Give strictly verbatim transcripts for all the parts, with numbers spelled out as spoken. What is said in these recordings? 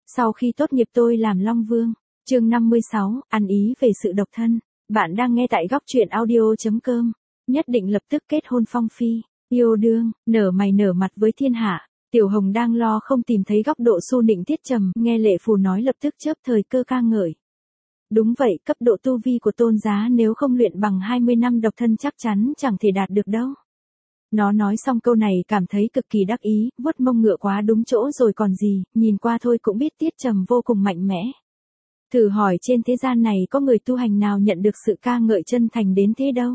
Sau khi tốt nghiệp tôi làm Long Vương. Chương năm mươi sáu, ăn ý về sự độc thân. Bạn đang nghe tại góc truyện audio chấm com. Nhất định lập tức kết hôn phong phi, yêu đương, nở mày nở mặt với thiên hạ. Tiểu Hồng đang lo không tìm thấy góc độ xu nịnh Tiết Trầm, nghe Lệ Phù nói lập tức chớp thời cơ ca ngợi. Đúng vậy, cấp độ tu vi của Tôn Giá nếu không luyện bằng hai mươi năm độc thân chắc chắn chẳng thể đạt được đâu. Nó nói xong câu này cảm thấy cực kỳ đắc ý, vuốt mông ngựa quá đúng chỗ rồi còn gì, nhìn qua thôi cũng biết Tiết Trầm vô cùng mạnh mẽ. Thử hỏi trên thế gian này có người tu hành nào nhận được sự ca ngợi chân thành đến thế đâu.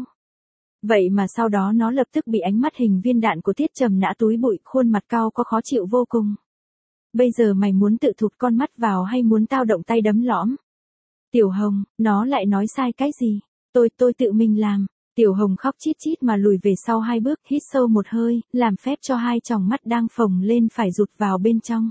Vậy mà sau đó nó lập tức bị ánh mắt hình viên đạn của Tiết Trầm nã túi bụi, khuôn mặt cao có khó chịu vô cùng. Bây giờ mày muốn tự thụt con mắt vào hay muốn tao động tay đấm lõm? Tiểu Hồng, nó lại nói sai cái gì? Tôi, tôi tự mình làm. Tiểu Hồng khóc chít chít mà lùi về sau hai bước, hít sâu một hơi, làm phép cho hai tròng mắt đang phồng lên phải rụt vào bên trong.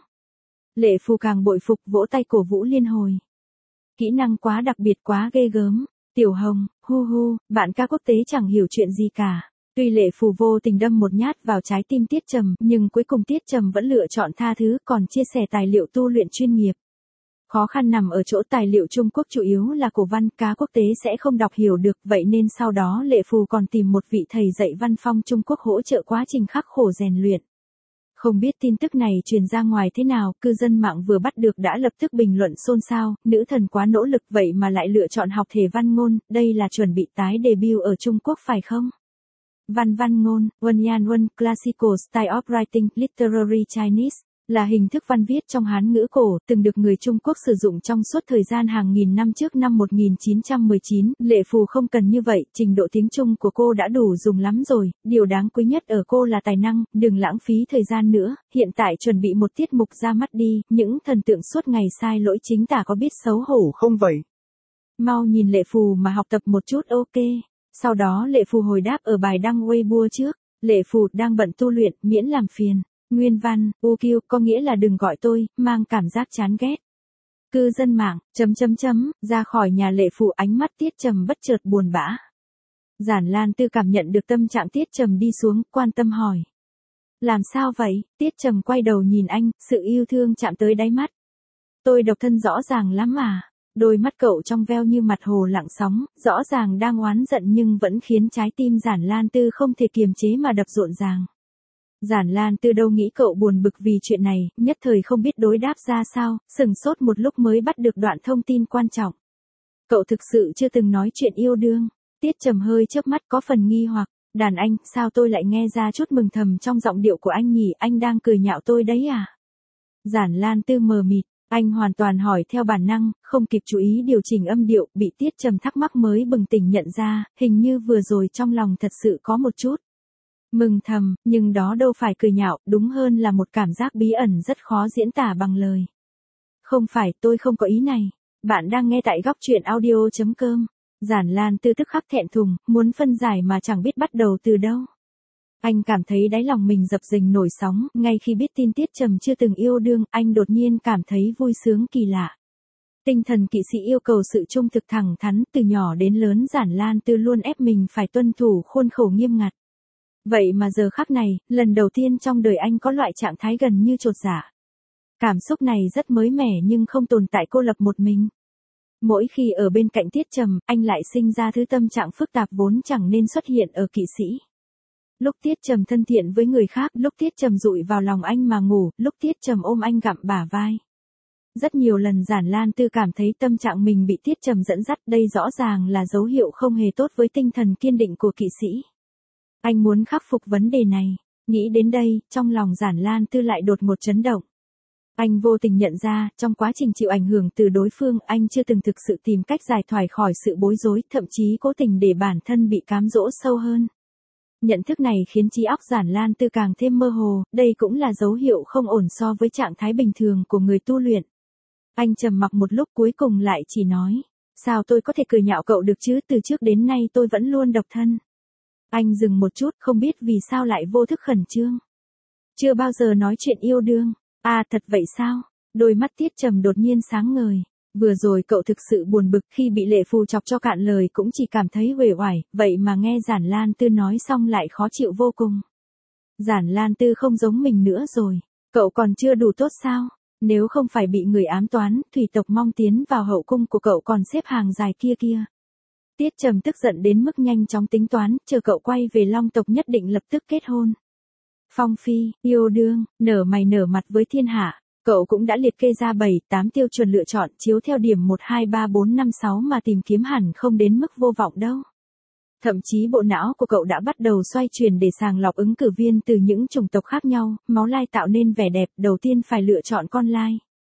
Lệ Phù càng bội phục, vỗ tay cổ vũ liên hồi. Kỹ năng quá đặc biệt, quá ghê gớm. Tiểu Hồng, hu hu, bạn ca quốc tế chẳng hiểu chuyện gì cả. Tuy Lệ Phù vô tình đâm một nhát vào trái tim Tiết Trầm, nhưng cuối cùng Tiết Trầm vẫn lựa chọn tha thứ, còn chia sẻ tài liệu tu luyện chuyên nghiệp. Khó khăn nằm ở chỗ tài liệu Trung Quốc chủ yếu là cổ văn, cá quốc tế sẽ không đọc hiểu được, vậy nên sau đó Lệ Phù còn tìm một vị thầy dạy văn phong Trung Quốc hỗ trợ quá trình khắc khổ rèn luyện. Không biết tin tức này truyền ra ngoài thế nào, cư dân mạng vừa bắt được đã lập tức bình luận xôn xao, nữ thần quá nỗ lực vậy mà lại lựa chọn học thể văn ngôn, đây là chuẩn bị tái debut ở Trung Quốc phải không? Văn văn ngôn, One Yan One, Classical Style of Writing, Literary Chinese, là hình thức văn viết trong Hán ngữ cổ, từng được người Trung Quốc sử dụng trong suốt thời gian hàng nghìn năm trước năm một nghìn chín trăm mười chín, Lệ Phù không cần như vậy, trình độ tiếng Trung của cô đã đủ dùng lắm rồi, điều đáng quý nhất ở cô là tài năng, đừng lãng phí thời gian nữa, hiện tại chuẩn bị một tiết mục ra mắt đi, những thần tượng suốt ngày sai lỗi chính tả có biết xấu hổ không vậy? Mau nhìn Lệ Phù mà học tập một chút ok. Sau đó Lệ Phù hồi đáp ở bài đăng Weibo trước, Lệ Phù đang bận tu luyện, miễn làm phiền. Nguyên văn, u quy, có nghĩa là đừng gọi tôi, mang cảm giác chán ghét. Cư dân mạng, chấm chấm chấm, ra khỏi nhà Lệ Phù ánh mắt Tiết Trầm bất chợt buồn bã. Giản Lan Tư cảm nhận được tâm trạng Tiết Trầm đi xuống, quan tâm hỏi. Làm sao vậy? Tiết Trầm quay đầu nhìn anh, sự yêu thương chạm tới đáy mắt. Tôi độc thân rõ ràng lắm mà. Đôi mắt cậu trong veo như mặt hồ lặng sóng, rõ ràng đang oán giận nhưng vẫn khiến trái tim Giản Lan Tư không thể kiềm chế mà đập rộn ràng. Giản Lan Tư đâu nghĩ cậu buồn bực vì chuyện này, nhất thời không biết đối đáp ra sao, sừng sốt một lúc mới bắt được đoạn thông tin quan trọng. Cậu thực sự chưa từng nói chuyện yêu đương. Tiết Trầm hơi chớp mắt có phần nghi hoặc, đàn anh, sao tôi lại nghe ra chút mừng thầm trong giọng điệu của anh nhỉ, anh đang cười nhạo tôi đấy à? Giản Lan Tư mờ mịt, anh hoàn toàn hỏi theo bản năng, không kịp chú ý điều chỉnh âm điệu, bị Tiết Trầm thắc mắc mới bừng tỉnh nhận ra, hình như vừa rồi trong lòng thật sự có một chút mừng thầm, nhưng đó đâu phải cười nhạo, đúng hơn là một cảm giác bí ẩn rất khó diễn tả bằng lời. Không phải, tôi không có ý này. Bạn đang nghe tại góc truyện audio chấm com. Giản Lan Tư tức khắc thẹn thùng, muốn phân giải mà chẳng biết bắt đầu từ đâu. Anh cảm thấy đáy lòng mình dập dềnh nổi sóng, ngay khi biết tin Tiết Trầm chưa từng yêu đương, anh đột nhiên cảm thấy vui sướng kỳ lạ. Tinh thần kỵ sĩ yêu cầu sự trung thực thẳng thắn, từ nhỏ đến lớn Giản Lan Tư luôn ép mình phải tuân thủ khuôn khổ nghiêm ngặt. Vậy mà giờ khắc này, lần đầu tiên trong đời anh có loại trạng thái gần như chột dạ. Cảm xúc này rất mới mẻ nhưng không tồn tại cô lập một mình. Mỗi khi ở bên cạnh Tiết Trầm, anh lại sinh ra thứ tâm trạng phức tạp vốn chẳng nên xuất hiện ở kỵ sĩ. Lúc Tiết Trầm thân thiện với người khác, lúc Tiết Trầm dụi vào lòng anh mà ngủ, lúc Tiết Trầm ôm anh gặm bả vai. Rất nhiều lần Giản Lan Tư cảm thấy tâm trạng mình bị Tiết Trầm dẫn dắt, đây rõ ràng là dấu hiệu không hề tốt với tinh thần kiên định của kỵ sĩ. Anh muốn khắc phục vấn đề này. Nghĩ đến đây, trong lòng Giản Lan Tư lại đột ngột chấn động. Anh vô tình nhận ra, trong quá trình chịu ảnh hưởng từ đối phương, anh chưa từng thực sự tìm cách giải thoát khỏi sự bối rối, thậm chí cố tình để bản thân bị cám dỗ sâu hơn. Nhận thức này khiến trí óc Giản Lan Tư càng thêm mơ hồ, đây cũng là dấu hiệu không ổn so với trạng thái bình thường của người tu luyện. Anh trầm mặc một lúc cuối cùng lại chỉ nói, sao tôi có thể cười nhạo cậu được chứ, từ trước đến nay tôi vẫn luôn độc thân. Anh dừng một chút, không biết vì sao lại vô thức khẩn trương. Chưa bao giờ nói chuyện yêu đương. À thật vậy sao? Đôi mắt Tiết Trầm đột nhiên sáng ngời. Vừa rồi cậu thực sự buồn bực khi bị Lệ Phù chọc cho cạn lời, cũng chỉ cảm thấy uể oải, vậy mà nghe Giản Lan Tư nói xong lại khó chịu vô cùng. Giản Lan Tư không giống mình nữa rồi. Cậu còn chưa đủ tốt sao? Nếu không phải bị người ám toán, thủy tộc mong tiến vào hậu cung của cậu còn xếp hàng dài kia kia. Tiết Trầm tức giận đến mức nhanh chóng tính toán, chờ cậu quay về Long tộc nhất định lập tức kết hôn. Phong phi, yêu đương, nở mày nở mặt với thiên hạ, cậu cũng đã liệt kê ra bảy, tám tiêu chuẩn lựa chọn chiếu theo điểm một hai ba bốn năm sáu mà tìm kiếm hẳn không đến mức vô vọng đâu. Thậm chí bộ não của cậu đã bắt đầu xoay chuyển để sàng lọc ứng cử viên từ những chủng tộc khác nhau, máu lai tạo nên vẻ đẹp, đầu tiên phải lựa chọn con lai.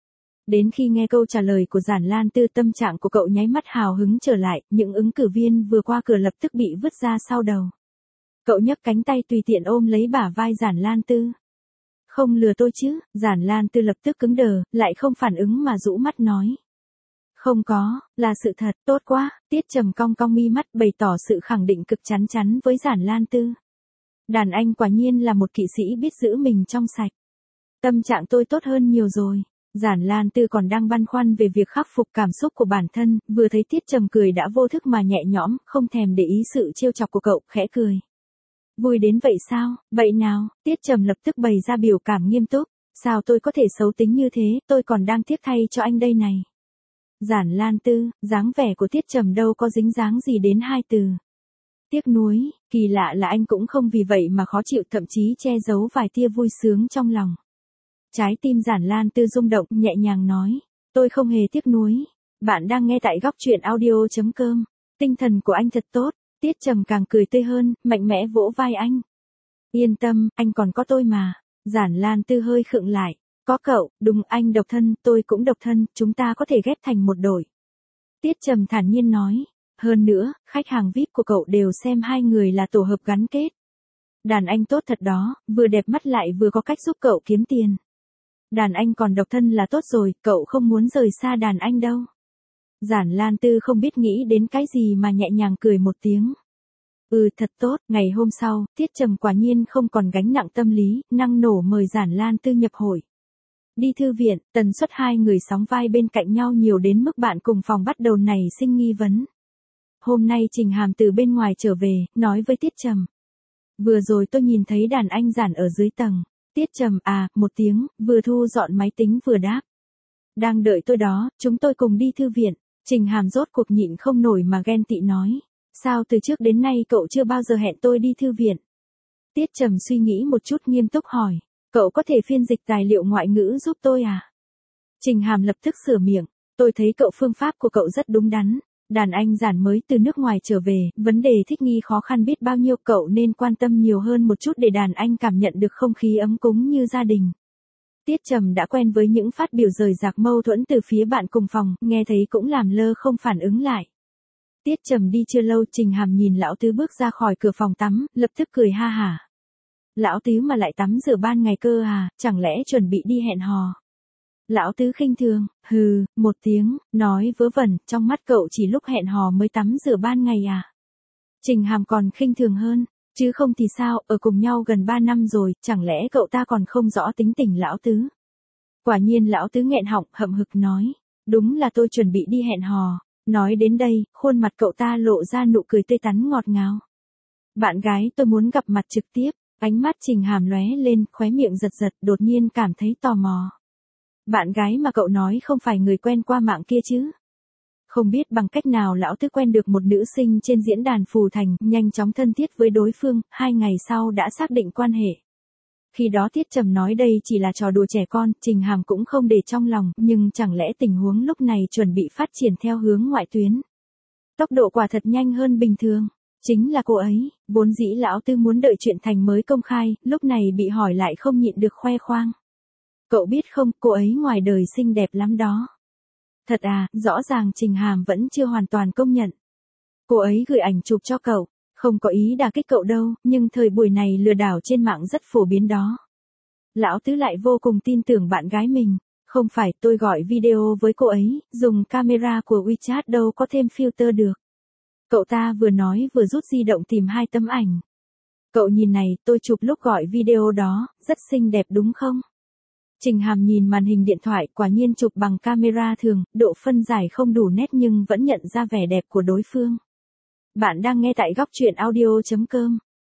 Đến khi nghe câu trả lời của Giản Lan Tư, tâm trạng của cậu nháy mắt hào hứng trở lại, những ứng cử viên vừa qua cửa lập tức bị vứt ra sau đầu. Cậu nhấc cánh tay tùy tiện ôm lấy bả vai Giản Lan Tư. Không lừa tôi chứ, Giản Lan Tư lập tức cứng đờ, lại không phản ứng mà rũ mắt nói. Không có, là sự thật, tốt quá, Tiết Trầm cong cong mi mắt bày tỏ sự khẳng định cực chắn chắn với Giản Lan Tư. Đàn anh quả nhiên là một kỵ sĩ biết giữ mình trong sạch. Tâm trạng tôi tốt hơn nhiều rồi. Giản Lan Tư còn đang băn khoăn về việc khắc phục cảm xúc của bản thân, vừa thấy Tiết Trầm cười đã vô thức mà nhẹ nhõm, không thèm để ý sự trêu chọc của cậu, khẽ cười. Vui đến vậy sao, vậy nào, Tiết Trầm lập tức bày ra biểu cảm nghiêm túc, sao tôi có thể xấu tính như thế, tôi còn đang tiếc thay cho anh đây này. Giản Lan Tư, dáng vẻ của Tiết Trầm đâu có dính dáng gì đến hai từ. Tiếc nuối, kỳ lạ là anh cũng không vì vậy mà khó chịu, thậm chí che giấu vài tia vui sướng trong lòng. Trái tim Giản Lan Tư rung động, nhẹ nhàng nói, tôi không hề tiếc nuối. Bạn đang nghe tại góc truyện audio chấm com. Tinh thần của anh thật tốt. Tiết Trầm càng cười tươi hơn, mạnh mẽ vỗ vai anh. Yên tâm, anh còn có tôi mà. Giản Lan Tư hơi khựng lại. Có cậu, đúng, anh độc thân, tôi cũng độc thân, chúng ta có thể ghép thành một đội. Tiết Trầm thản nhiên nói. Hơn nữa, khách hàng vi ai pi của cậu đều xem hai người là tổ hợp gắn kết. Đàn anh tốt thật đó, vừa đẹp mắt lại vừa có cách giúp cậu kiếm tiền. Đàn anh còn độc thân là tốt rồi, cậu không muốn rời xa đàn anh đâu. Giản Lan Tư không biết nghĩ đến cái gì mà nhẹ nhàng cười một tiếng. Ừ, thật tốt. Ngày hôm sau, Tiết Trầm quả nhiên không còn gánh nặng tâm lý, năng nổ mời Giản Lan Tư nhập hội. Đi thư viện, tần suất hai người sóng vai bên cạnh nhau nhiều đến mức bạn cùng phòng bắt đầu nảy sinh nghi vấn. Hôm nay Trình Hàm từ bên ngoài trở về, nói với Tiết Trầm. Vừa rồi tôi nhìn thấy đàn anh Giản ở dưới tầng. Tiết Trầm à, một tiếng, vừa thu dọn máy tính vừa đáp. Đang đợi tôi đó, chúng tôi cùng đi thư viện. Trình Hàm rốt cuộc nhịn không nổi mà ghen tị nói. Sao từ trước đến nay cậu chưa bao giờ hẹn tôi đi thư viện? Tiết Trầm suy nghĩ một chút nghiêm túc hỏi. Cậu có thể phiên dịch tài liệu ngoại ngữ giúp tôi à? Trình Hàm lập tức sửa miệng. Tôi thấy cậu phương pháp của cậu rất đúng đắn. Đàn anh Giản mới từ nước ngoài trở về, vấn đề thích nghi khó khăn biết bao nhiêu, cậu nên quan tâm nhiều hơn một chút để đàn anh cảm nhận được không khí ấm cúng như gia đình. Tiết Trầm đã quen với những phát biểu rời rạc mâu thuẫn từ phía bạn cùng phòng, nghe thấy cũng làm lơ không phản ứng lại. Tiết Trầm đi chưa lâu, Trình Hàm nhìn lão tứ bước ra khỏi cửa phòng tắm, lập tức cười ha hả. Lão tứ mà lại tắm rửa ban ngày cơ à, chẳng lẽ chuẩn bị đi hẹn hò? Lão tứ khinh thường, hừ, một tiếng, nói vớ vẩn, trong mắt cậu chỉ lúc hẹn hò mới tắm rửa ban ngày à? Trình Hàm còn khinh thường hơn, chứ không thì sao, ở cùng nhau gần ba năm rồi, chẳng lẽ cậu ta còn không rõ tính tình lão tứ? Quả nhiên lão tứ nghẹn họng, hậm hực nói, đúng là tôi chuẩn bị đi hẹn hò. Nói đến đây, khuôn mặt cậu ta lộ ra nụ cười tươi tắn ngọt ngào. Bạn gái tôi muốn gặp mặt trực tiếp, ánh mắt Trình Hàm lóe lên, khóe miệng giật giật, đột nhiên cảm thấy tò mò. Bạn gái mà cậu nói không phải người quen qua mạng kia chứ? Không biết bằng cách nào lão tứ quen được một nữ sinh trên diễn đàn Phù Thành, nhanh chóng thân thiết với đối phương, hai ngày sau đã xác định quan hệ. Khi đó Tiết Trầm nói đây chỉ là trò đùa trẻ con, Trình Hàm cũng không để trong lòng, nhưng chẳng lẽ tình huống lúc này chuẩn bị phát triển theo hướng ngoại tuyến. Tốc độ quả thật nhanh hơn bình thường. Chính là cô ấy, vốn dĩ lão tư muốn đợi chuyện thành mới công khai, lúc này bị hỏi lại không nhịn được khoe khoang. Cậu biết không, cô ấy ngoài đời xinh đẹp lắm đó. Thật à, rõ ràng Trình Hàm vẫn chưa hoàn toàn công nhận. Cô ấy gửi ảnh chụp cho cậu. Không có ý đả kích cậu đâu, nhưng thời buổi này lừa đảo trên mạng rất phổ biến đó. Lão tứ lại vô cùng tin tưởng bạn gái mình. Không phải, tôi gọi video với cô ấy, dùng camera của WeChat đâu có thêm filter được. Cậu ta vừa nói vừa rút di động tìm hai tấm ảnh. Cậu nhìn này, tôi chụp lúc gọi video đó, rất xinh đẹp đúng không? Trình Hàm nhìn màn hình điện thoại, quả nhiên chụp bằng camera thường, độ phân giải không đủ nét nhưng vẫn nhận ra vẻ đẹp của đối phương. Bạn đang nghe tại góc truyện audio chấm com.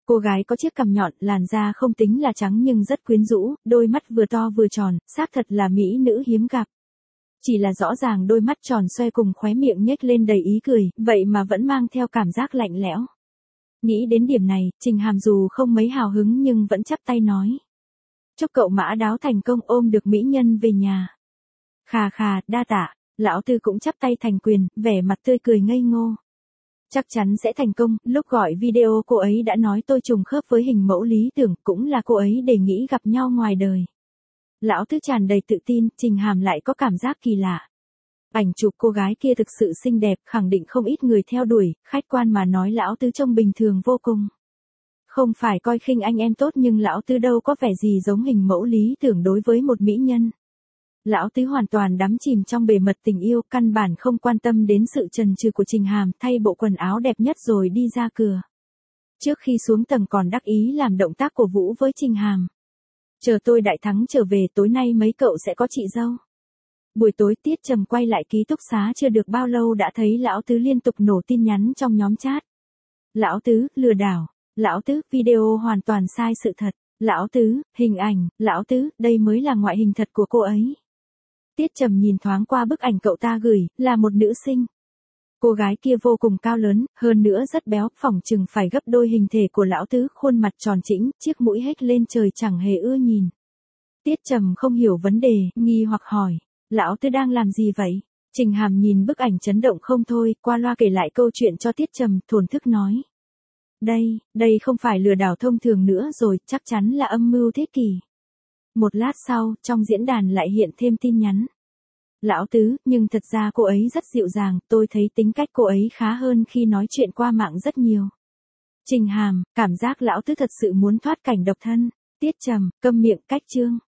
Cô gái có chiếc cằm nhọn, làn da không tính là trắng nhưng rất quyến rũ, đôi mắt vừa to vừa tròn, xác thật là mỹ nữ hiếm gặp. Chỉ là rõ ràng đôi mắt tròn xoe cùng khóe miệng nhếch lên đầy ý cười, vậy mà vẫn mang theo cảm giác lạnh lẽo. Nghĩ đến điểm này, Trình Hàm dù không mấy hào hứng nhưng vẫn chắp tay nói. Chúc cậu mã đáo thành công ôm được mỹ nhân về nhà. Khà khà, đa tạ, lão tư cũng chắp tay thành quyền, vẻ mặt tươi cười ngây ngô. Chắc chắn sẽ thành công, lúc gọi video cô ấy đã nói tôi trùng khớp với hình mẫu lý tưởng, cũng là cô ấy đề nghị gặp nhau ngoài đời. Lão tứ tràn đầy tự tin, Trình Hàm lại có cảm giác kỳ lạ. Ảnh chụp cô gái kia thực sự xinh đẹp, khẳng định không ít người theo đuổi, khách quan mà nói lão tứ trông bình thường vô cùng. Không phải coi khinh anh em tốt nhưng lão tứ đâu có vẻ gì giống hình mẫu lý tưởng đối với một mỹ nhân. Lão tứ hoàn toàn đắm chìm trong bề mật tình yêu, căn bản không quan tâm đến sự chần chừ của Trình Hàm, thay bộ quần áo đẹp nhất rồi đi ra cửa. Trước khi xuống tầng còn đắc ý làm động tác cổ vũ với Trình Hàm. Chờ tôi đại thắng trở về tối nay mấy cậu sẽ có chị dâu. Buổi tối Tiết Trầm quay lại ký túc xá chưa được bao lâu đã thấy lão tứ liên tục nổ tin nhắn trong nhóm chat. Lão tứ, lừa đảo. Lão tứ, video hoàn toàn sai sự thật. Lão tứ, hình ảnh. Lão tứ, đây mới là ngoại hình thật của cô ấy. Tiết Trầm nhìn thoáng qua bức ảnh cậu ta gửi, là một nữ sinh. Cô gái kia vô cùng cao lớn, hơn nữa rất béo, phỏng chừng phải gấp đôi hình thể của lão tứ, khuôn mặt tròn trĩnh, chiếc mũi hết lên trời chẳng hề ưa nhìn. Tiết Trầm không hiểu vấn đề, nghi hoặc hỏi, lão tứ đang làm gì vậy? Trình Hàm nhìn bức ảnh chấn động không thôi, qua loa kể lại câu chuyện cho Tiết Trầm, thổn thức nói. Đây, đây không phải lừa đảo thông thường nữa rồi, chắc chắn là âm mưu thế kỷ. Một lát sau, trong diễn đàn lại hiện thêm tin nhắn. Lão tứ, nhưng thật ra cô ấy rất dịu dàng, tôi thấy tính cách cô ấy khá hơn khi nói chuyện qua mạng rất nhiều. Trình Hàm, cảm giác lão tứ thật sự muốn thoát cảnh độc thân. Tiết Trầm, câm miệng, cách chương.